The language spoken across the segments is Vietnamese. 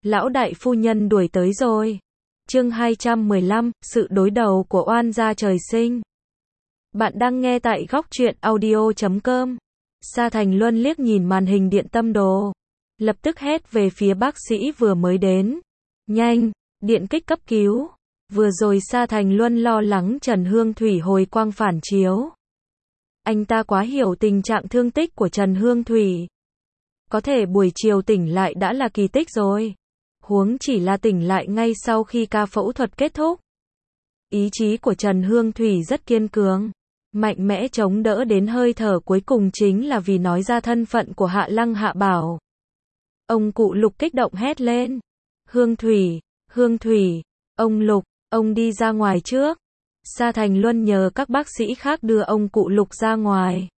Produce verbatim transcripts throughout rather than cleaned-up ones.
Lão đại phu nhân đuổi tới rồi. Chương hai trăm mười lăm, sự đối đầu của oan gia trời sinh. Bạn đang nghe tại góc truyện audio chấm com. Sa Thành Luân liếc nhìn màn hình điện tâm đồ, lập tức hét về phía bác sĩ vừa mới đến. Nhanh, điện kích cấp cứu. Vừa rồi Sa Thành Luân lo lắng Trần Hương Thủy hồi quang phản chiếu. Anh ta quá hiểu tình trạng thương tích của Trần Hương Thủy. Có thể buổi chiều tỉnh lại đã là kỳ tích rồi. Huống chỉ là tỉnh lại ngay sau khi ca phẫu thuật kết thúc. Ý chí của Trần Hương Thủy rất kiên cường, mạnh mẽ chống đỡ đến hơi thở cuối cùng, chính là vì nói ra thân phận của Hạ Lăng Hạ Bảo. Ông cụ Lục kích động hét lên. Hương Thủy, Hương Thủy, ông Lục, ông đi ra ngoài trước. Sa Thành Luân nhờ các bác sĩ khác đưa ông cụ Lục ra ngoài.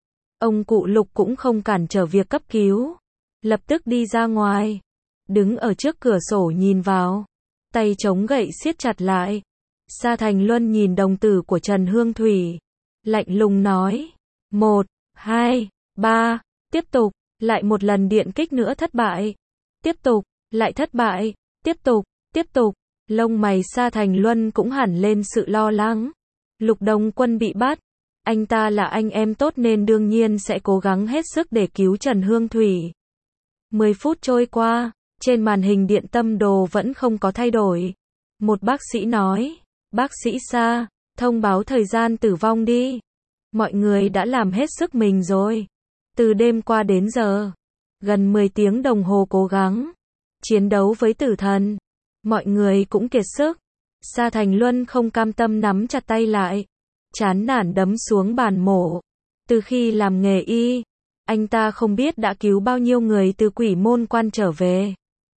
Ông cụ Lục cũng không cản trở việc cấp cứu, lập tức đi ra ngoài, đứng ở trước cửa sổ nhìn vào, tay chống gậy siết chặt lại. Sa Thành Luân nhìn đồng tử của Trần Hương Thủy, lạnh lùng nói, một, hai, ba, tiếp tục, lại một lần điện kích nữa thất bại, tiếp tục, lại thất bại, tiếp tục, tiếp tục. Lông mày Sa Thành Luân cũng hẳn lên sự lo lắng. Lục Đồng Quân bị bắt, anh ta là anh em tốt nên đương nhiên sẽ cố gắng hết sức để cứu Trần Hương Thủy. mười phút trôi qua, trên màn hình điện tâm đồ vẫn không có thay đổi. Một bác sĩ nói, bác sĩ Sa, thông báo thời gian tử vong đi. Mọi người đã làm hết sức mình rồi. Từ đêm qua đến giờ, gần mười tiếng đồng hồ cố gắng chiến đấu với tử thần. Mọi người cũng kiệt sức. Sa Thành Luân không cam tâm nắm chặt tay lại, chán nản đấm xuống bàn mổ. Từ khi làm nghề y, anh ta không biết đã cứu bao nhiêu người từ quỷ môn quan trở về.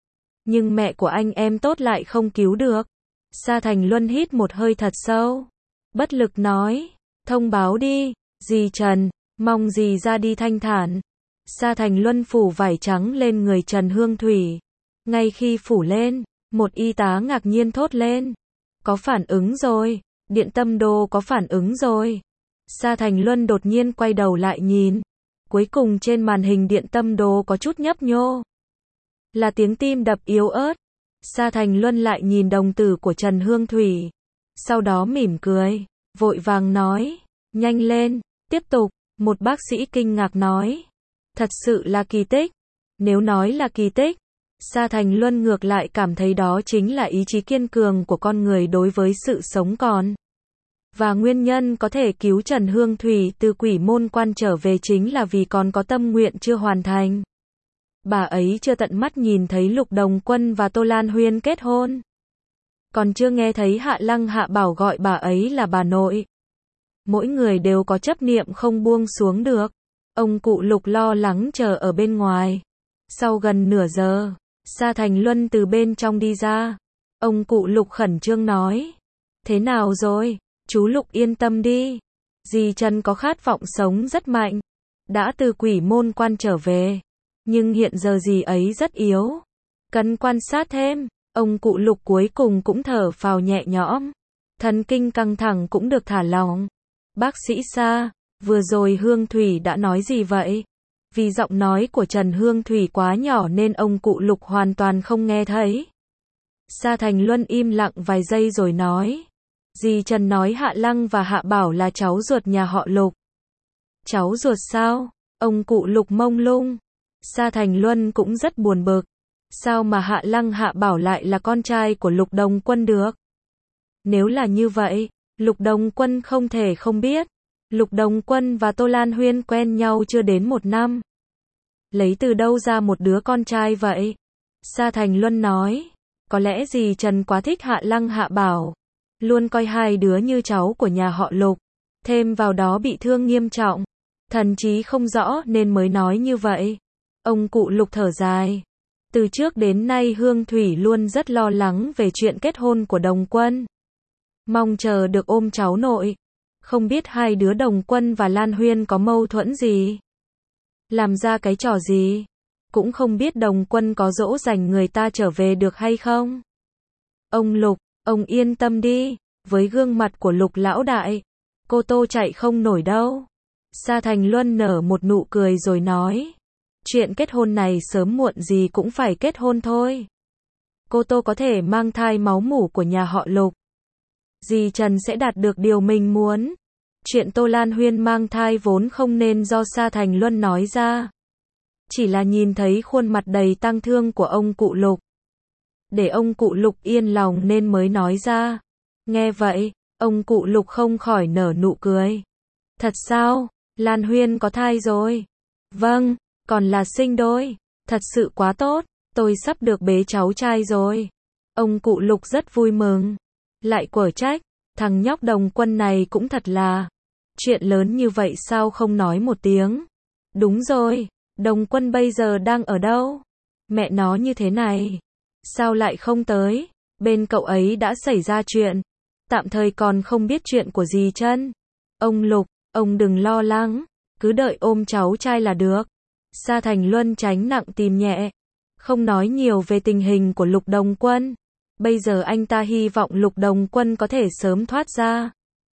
Nhưng mẹ của anh em tốt lại không cứu được. Sa Thành Luân hít một hơi thật sâu, bất lực nói, thông báo đi, dì Trần, mong dì ra đi thanh thản. Sa Thành Luân phủ vải trắng lên người Trần Hương Thủy. Ngay khi phủ lên, một y tá ngạc nhiên thốt lên, có phản ứng rồi, điện tâm đồ có phản ứng rồi. Sa Thành Luân đột nhiên quay đầu lại nhìn, cuối cùng trên màn hình điện tâm đồ có chút nhấp nhô, là tiếng tim đập yếu ớt. Sa Thành Luân lại nhìn đồng tử của Trần Hương Thủy, sau đó mỉm cười, vội vàng nói, nhanh lên, tiếp tục. Một bác sĩ kinh ngạc nói, thật sự là kỳ tích. Nếu nói là kỳ tích, Sa Thành Luân ngược lại cảm thấy đó chính là ý chí kiên cường của con người đối với sự sống còn. Và nguyên nhân có thể cứu Trần Hương Thủy từ quỷ môn quan trở về chính là vì còn có tâm nguyện chưa hoàn thành. Bà ấy chưa tận mắt nhìn thấy Lục Đồng Quân và Tô Lan Huyên kết hôn, còn chưa nghe thấy Hạ Lăng Hạ Bảo gọi bà ấy là bà nội. Mỗi người đều có chấp niệm không buông xuống được. Ông cụ Lục lo lắng chờ ở bên ngoài. Sau gần nửa giờ, Sa Thành Luân từ bên trong đi ra. Ông cụ Lục khẩn trương nói, thế nào rồi, chú Lục yên tâm đi. Dì Trần có khát vọng sống rất mạnh, đã từ quỷ môn quan trở về, nhưng hiện giờ dì ấy rất yếu, cần quan sát thêm. Ông cụ Lục cuối cùng cũng thở phào nhẹ nhõm, thần kinh căng thẳng cũng được thả lỏng. Bác sĩ Sa, vừa rồi Hương Thủy đã nói gì vậy? Vì giọng nói của Trần Hương Thủy quá nhỏ nên ông cụ Lục hoàn toàn không nghe thấy. Sa Thành Luân im lặng vài giây rồi nói, dì Trần nói Hạ Lăng và Hạ Bảo là cháu ruột nhà họ Lục. Cháu ruột sao? Ông cụ Lục mông lung. Sa Thành Luân cũng rất buồn bực. Sao mà Hạ Lăng Hạ Bảo lại là con trai của Lục Đồng Quân được? Nếu là như vậy, Lục Đồng Quân không thể không biết. Lục Đồng Quân và Tô Lan Huyên quen nhau chưa đến một năm. Lấy từ đâu ra một đứa con trai vậy? Sa Thành Luân nói, có lẽ dì Trần quá thích Hạ Lăng Hạ Bảo, luôn coi hai đứa như cháu của nhà họ Lục, thêm vào đó bị thương nghiêm trọng, thần trí không rõ nên mới nói như vậy. Ông cụ Lục thở dài. Từ trước đến nay Hương Thủy luôn rất lo lắng về chuyện kết hôn của Đồng Quân, mong chờ được ôm cháu nội. Không biết hai đứa Đồng Quân và Lan Huyên có mâu thuẫn gì, làm ra cái trò gì. Cũng không biết Đồng Quân có dỗ dành người ta trở về được hay không. Ông Lục, ông yên tâm đi, với gương mặt của Lục lão đại, cô Tô chạy không nổi đâu. Sa Thành Luân nở một nụ cười rồi nói, chuyện kết hôn này sớm muộn gì cũng phải kết hôn thôi. cô Tô có thể mang thai máu mủ của nhà họ Lục. Dì Trần sẽ đạt được điều mình muốn. Chuyện Tô Lan Huyên mang thai vốn không nên do Sa Thành Luân nói ra. Chỉ là nhìn thấy khuôn mặt đầy tang thương của ông cụ Lục. Để ông cụ Lục yên lòng nên mới nói ra. Nghe vậy, ông cụ Lục không khỏi nở nụ cười. Thật sao? Lan Huyên có thai rồi? Vâng, còn là sinh đôi. Thật sự quá tốt, tôi sắp được bế cháu trai rồi. Ông cụ Lục rất vui mừng. Lại quở trách, thằng nhóc Đồng Quân này cũng thật là. Chuyện lớn như vậy sao không nói một tiếng? Đúng rồi, Đồng Quân bây giờ đang ở đâu? Mẹ nó như thế này. Sao lại không tới? Bên cậu ấy đã xảy ra chuyện. Tạm thời còn không biết chuyện của dì Trân. Ông Lục, ông đừng lo lắng. Cứ đợi ôm cháu trai là được. Sa Thành Luân tránh nặng tìm nhẹ. Không nói nhiều về tình hình của Lục Đồng Quân. Bây giờ anh ta hy vọng Lục Đồng Quân có thể sớm thoát ra.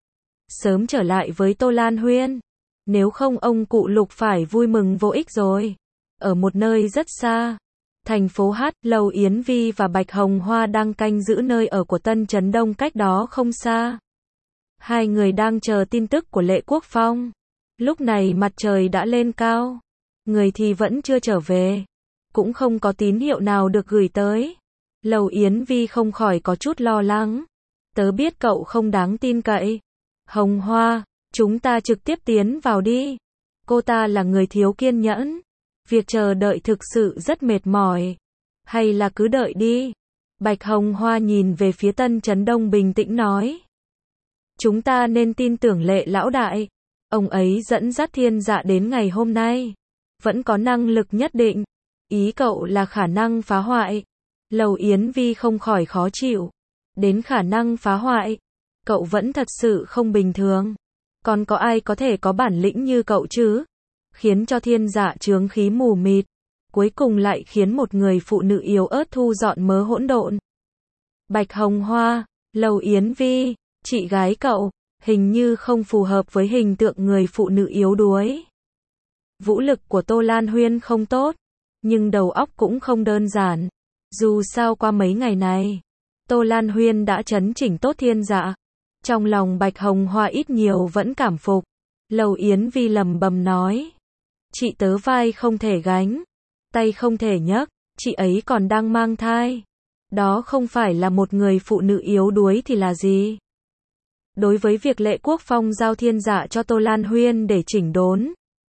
Sớm trở lại với Tô Lan Huyên. Nếu không ông cụ Lục phải vui mừng vô ích rồi. Ở một nơi rất xa. Thành phố Hát, Lầu Yến Vi và Bạch Hồng Hoa đang canh giữ nơi ở của Tân Trấn Đông cách đó không xa. Hai người đang chờ tin tức của Lệ Quốc Phong. Lúc này mặt trời đã lên cao. Người thì vẫn chưa trở về. Cũng không có tín hiệu nào được gửi tới. Lầu Yến Vi không khỏi có chút lo lắng. Tớ biết cậu không đáng tin cậy. Hồng Hoa, chúng ta trực tiếp tiến vào đi. Cô ta là người thiếu kiên nhẫn. Việc chờ đợi thực sự rất mệt mỏi. Hay là cứ đợi đi. Bạch Hồng Hoa nhìn về phía Tân Trấn Đông bình tĩnh nói. Chúng ta nên tin tưởng Lệ lão đại. Ông ấy dẫn dắt Thiên Dạ đến ngày hôm nay. Vẫn có năng lực nhất định. Ý cậu là khả năng phá hoại. Lầu Yến Vi không khỏi khó chịu. Đến khả năng phá hoại. Cậu vẫn thật sự không bình thường. Còn có ai có thể có bản lĩnh như cậu chứ? Khiến cho Thiên Dạ chướng khí mù mịt. Cuối cùng lại khiến một người phụ nữ yếu ớt thu dọn mớ hỗn độn. Bạch Hồng Hoa, Lầu Yến Vi, chị gái cậu, hình như không phù hợp với hình tượng người phụ nữ yếu đuối. Vũ lực của Tô Lan Huyên không tốt, nhưng đầu óc cũng không đơn giản. Dù sao qua mấy ngày này, Tô Lan Huyên đã trấn chỉnh tốt Thiên Dạ. Trong lòng Bạch Hồng Hoa ít nhiều vẫn cảm phục. Lầu Yến Vi lẩm bẩm nói. Chị tớ vai không thể gánh, tay không thể nhấc, chị ấy còn đang mang thai. Đó không phải là một người phụ nữ yếu đuối thì là gì? Đối với việc Lệ Quốc Phong giao Thiên Dạ cho Tô Lan Huyên để chỉnh đốn,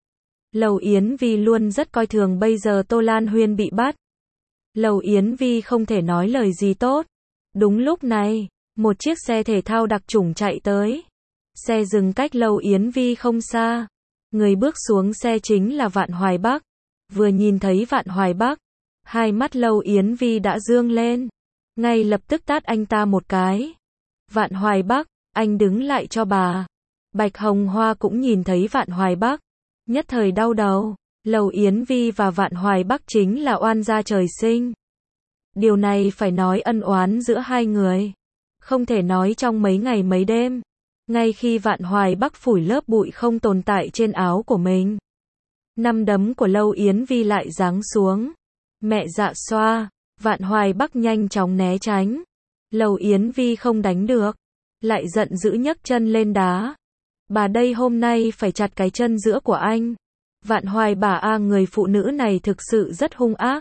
Lầu Yến Vi luôn rất coi thường bây giờ Tô Lan Huyên bị bắt. Lầu Yến Vi không thể nói lời gì tốt. Đúng lúc này, một chiếc xe thể thao đặc chủng chạy tới. Xe dừng cách Lầu Yến Vi không xa. Người bước xuống xe chính là Vạn Hoài Bắc. Vừa nhìn thấy Vạn Hoài Bắc, hai mắt Lầu Yến Vi đã dương lên. Ngay lập tức tát anh ta một cái. Vạn Hoài Bắc, anh đứng lại cho bà. Bạch Hồng Hoa cũng nhìn thấy Vạn Hoài Bắc. Nhất thời đau đầu. Lầu Yến Vi và Vạn Hoài Bắc chính là oan gia trời sinh. Điều này phải nói ân oán giữa hai người. Không thể nói trong mấy ngày mấy đêm. Ngay khi Vạn Hoài Bắc phủi lớp bụi không tồn tại trên áo của mình, năm đấm của Lầu Yến Vi lại giáng xuống. Mẹ dạ xoa, Vạn Hoài Bắc nhanh chóng né tránh. Lầu Yến Vi không đánh được, lại giận dữ nhấc chân lên đá. Bà đây hôm nay phải chặt cái chân giữa của anh. Vạn Hoài bà a người phụ nữ này thực sự rất hung ác.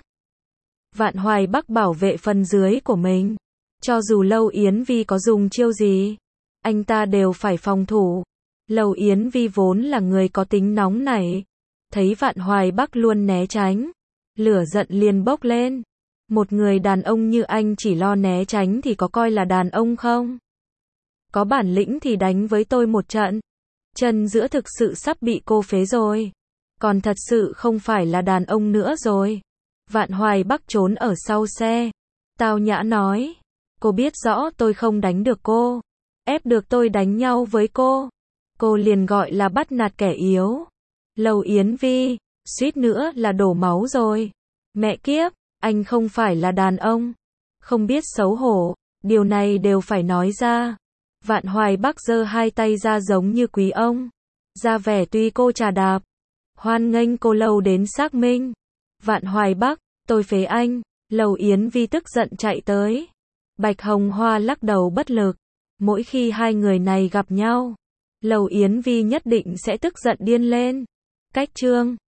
Vạn Hoài Bắc bảo vệ phần dưới của mình. Cho dù Lầu Yến Vi có dùng chiêu gì, anh ta đều phải phòng thủ. Lầu Yến Vi vốn là người có tính nóng nảy. Thấy Vạn Hoài Bắc luôn né tránh, lửa giận liền bốc lên. Một người đàn ông như anh chỉ lo né tránh thì có coi là đàn ông không? Có bản lĩnh thì đánh với tôi một trận. Chân giữa thực sự sắp bị cô phế rồi. Còn thật sự không phải là đàn ông nữa rồi. Vạn Hoài Bắc trốn ở sau xe. Tao nhã nói. Cô biết rõ tôi không đánh được cô. Ép được tôi đánh nhau với cô. Cô liền gọi là bắt nạt kẻ yếu. Lầu Yến Vi, suýt nữa là đổ máu rồi. Mẹ kiếp, anh không phải là đàn ông. Không biết xấu hổ, điều này đều phải nói ra. Vạn Hoài Bắc giơ hai tay ra giống như quý ông. Ra vẻ tuy cô trà đạp. Hoan nghênh cô Lầu đến xác minh. Vạn Hoài Bắc, tôi phế anh. Lầu Yến Vi tức giận chạy tới. Bạch Hồng Hoa lắc đầu bất lực. Mỗi khi hai người này gặp nhau, Lầu Yến Vi nhất định sẽ tức giận điên lên. Cách chương